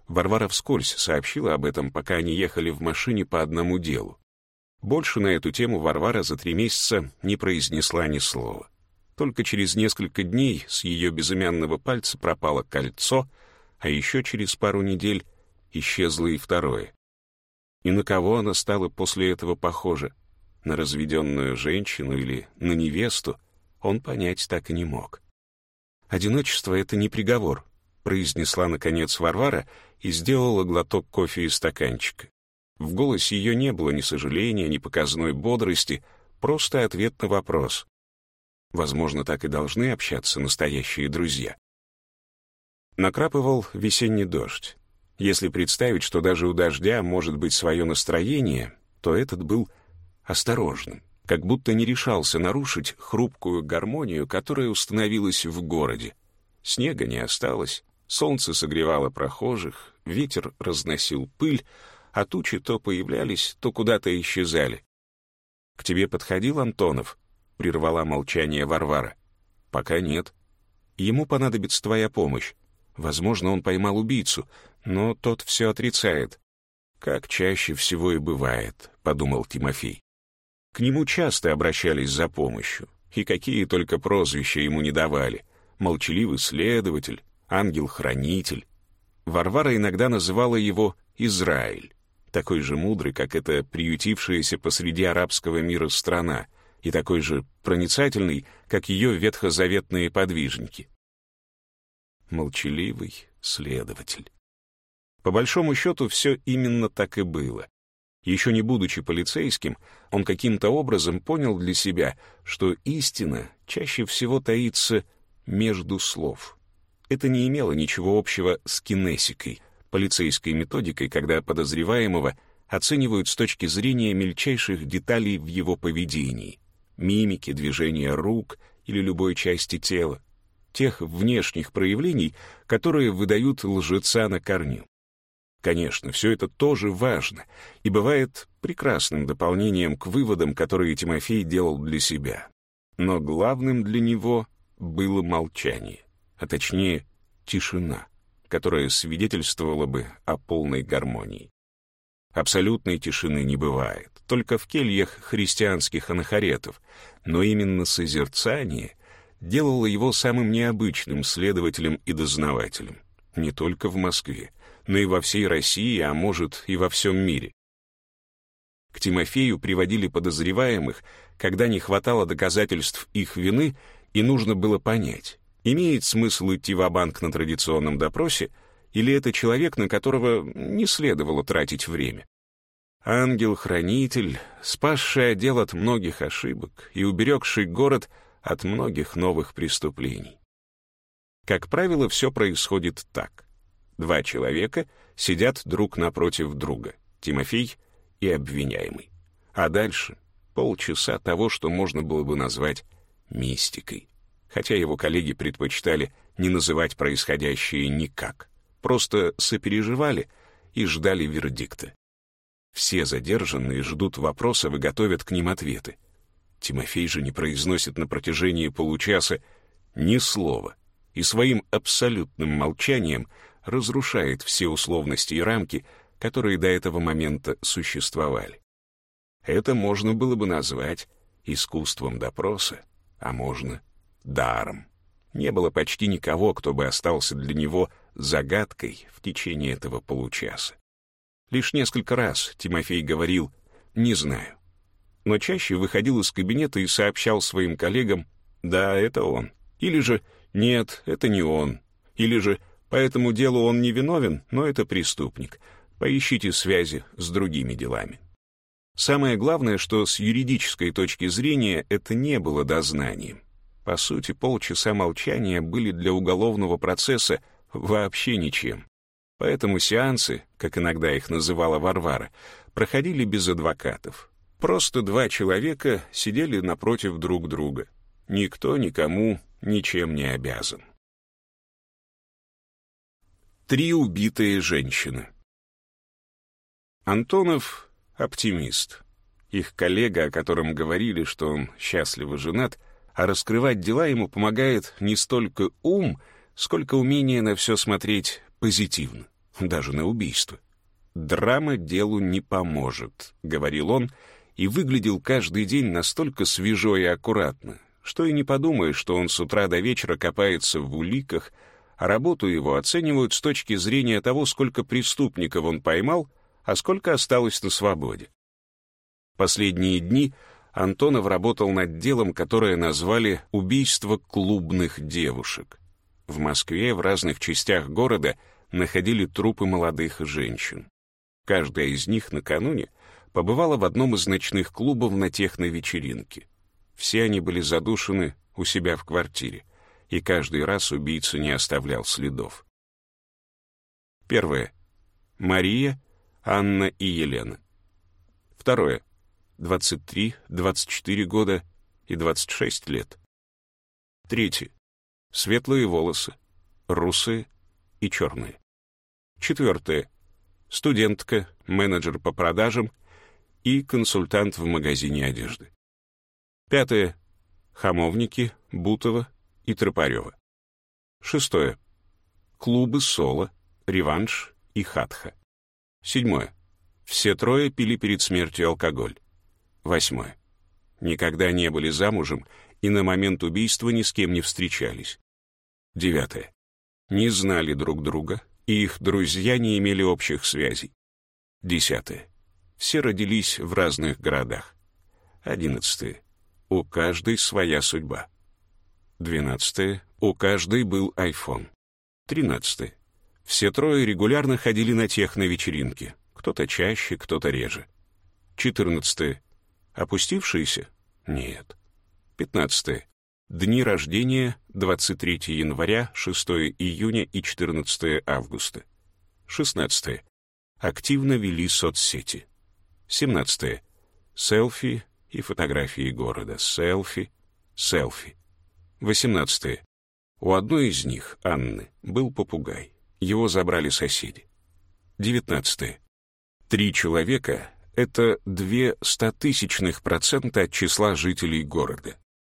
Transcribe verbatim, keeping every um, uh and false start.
Варвара вскользь сообщила об этом, пока они ехали в машине по одному делу. Больше на эту тему Варвара за три месяца не произнесла ни слова. Только через несколько дней с ее безымянного пальца пропало кольцо, а еще через пару недель исчезло и второе. И на кого она стала после этого похожа? На разведенную женщину или на невесту? Он понять так и не мог. «Одиночество — это не приговор», — произнесла, наконец, Варвара и сделала глоток кофе из стаканчика. В голосе ее не было ни сожаления, ни показной бодрости, просто ответ на вопрос. Возможно, так и должны общаться настоящие друзья. Накрапывал весенний дождь. Если представить, что даже у дождя может быть свое настроение, то этот был осторожным, как будто не решался нарушить хрупкую гармонию, которая установилась в городе. Снега не осталось, солнце согревало прохожих, ветер разносил пыль, а тучи то появлялись, то куда-то исчезали. «К тебе подходил Антонов?» — прервала молчание Варвара. «Пока нет. Ему понадобится твоя помощь. Возможно, он поймал убийцу, но тот все отрицает». «Как чаще всего и бывает», — подумал Тимофей. К нему часто обращались за помощью, и какие только прозвища ему не давали. Молчаливый следователь, ангел-хранитель. Варвара иногда называла его Израиль, такой же мудрый, как эта приютившаяся посреди арабского мира страна, и такой же проницательный, как ее ветхозаветные подвижники. Молчаливый следователь. По большому счету, все именно так и было. Еще не будучи полицейским, он каким-то образом понял для себя, что истина чаще всего таится между слов. Это не имело ничего общего с кинесикой, полицейской методикой, когда подозреваемого оценивают с точки зрения мельчайших деталей в его поведении, мимики, движения рук или любой части тела, тех внешних проявлений, которые выдают лжеца на корню. Конечно, все это тоже важно и бывает прекрасным дополнением к выводам, которые Тимофей делал для себя. Но главным для него было молчание, а точнее тишина, которая свидетельствовала бы о полной гармонии. Абсолютной тишины не бывает, только в кельях христианских анахоретов, но именно созерцание делало его самым необычным следователем и дознавателем, не только в Москве, но и во всей России, а может и во всем мире. К Тимофею приводили подозреваемых, когда не хватало доказательств их вины, и нужно было понять, имеет смысл идти ва-банк на традиционном допросе, или это человек, на которого не следовало тратить время. Ангел-хранитель, спасший отдел от многих ошибок и уберегший город от многих новых преступлений. Как правило, все происходит так. Два человека сидят друг напротив друга, Тимофей и обвиняемый. А дальше полчаса того, что можно было бы назвать мистикой. Хотя его коллеги предпочитали не называть происходящее никак. Просто сопереживали и ждали вердикта. Все задержанные ждут вопросов и готовят к ним ответы. Тимофей же не произносит на протяжении получаса ни слова и своим абсолютным молчанием разрушает все условности и рамки, которые до этого момента существовали. Это можно было бы назвать искусством допроса, а можно даром. Не было почти никого, кто бы остался для него загадкой в течение этого получаса. Лишь несколько раз Тимофей говорил «не знаю», но чаще выходил из кабинета и сообщал своим коллегам «да, это он», или же «нет, это не он», или же «по этому делу он не виновен, но это преступник, поищите связи с другими делами». Самое главное, что с юридической точки зрения это не было дознанием. По сути, полчаса молчания были для уголовного процесса вообще ничем. Поэтому сеансы, как иногда их называла Варвара, проходили без адвокатов. Просто два человека сидели напротив друг друга. Никто никому ничем не обязан. Три убитые женщины. Антонов — оптимист. Их коллега, о котором говорили, что он счастливо женат, а раскрывать дела ему помогает не столько ум, сколько умение на все смотреть позитивно. даже на убийство. «Драма делу не поможет», — говорил он, и выглядел каждый день настолько свежо и аккуратно, что и не подумаешь, что он с утра до вечера копается в уликах, а работу его оценивают с точки зрения того, сколько преступников он поймал, а сколько осталось на свободе. Последние дни Антонов работал над делом, которое назвали «убийство клубных девушек». В Москве в разных частях города находили трупы молодых женщин. Каждая из них накануне побывала в одном из ночных клубов на техновечеринке. Все они были задушены у себя в квартире, и каждый раз убийца не оставлял следов. Первое. Мария, Анна и Елена. Второе. двадцать три, двадцать четыре года и двадцать шесть лет. Третье. Светлые волосы, русые и черные. Четвертое. Студентка, менеджер по продажам и консультант в магазине одежды. Пятое. Хамовники, Бутова и Тропарева. Шестое. Клубы «Соло», «Реванш» и «Хатха». Седьмое. Все трое пили перед смертью алкоголь. Восьмое. Никогда не были замужем и на момент убийства ни с кем не встречались. Девятое. Не знали друг друга, и их друзья не имели общих связей. Десятое. Все родились в разных городах. Одиннадцатое. У каждой своя судьба. Двенадцатое. У каждой был айфон. Тринадцатое. Все трое регулярно ходили на техновечеринки. Кто-то чаще, кто-то реже. Четырнадцатое. Опустившиеся? Нет. Пятнадцатое. Дни рождения двадцать третьего января, шестого июня и четырнадцатого августа. Шестнадцатое. Активно вели соцсети. Семнадцатое. Селфи и фотографии города. Селфи, селфи. Восемнадцатое. У одной из них, Анны, был попугай. Его забрали соседи. Девятнадцатое. Три человека — это две стотысячных процента от числа жителей города.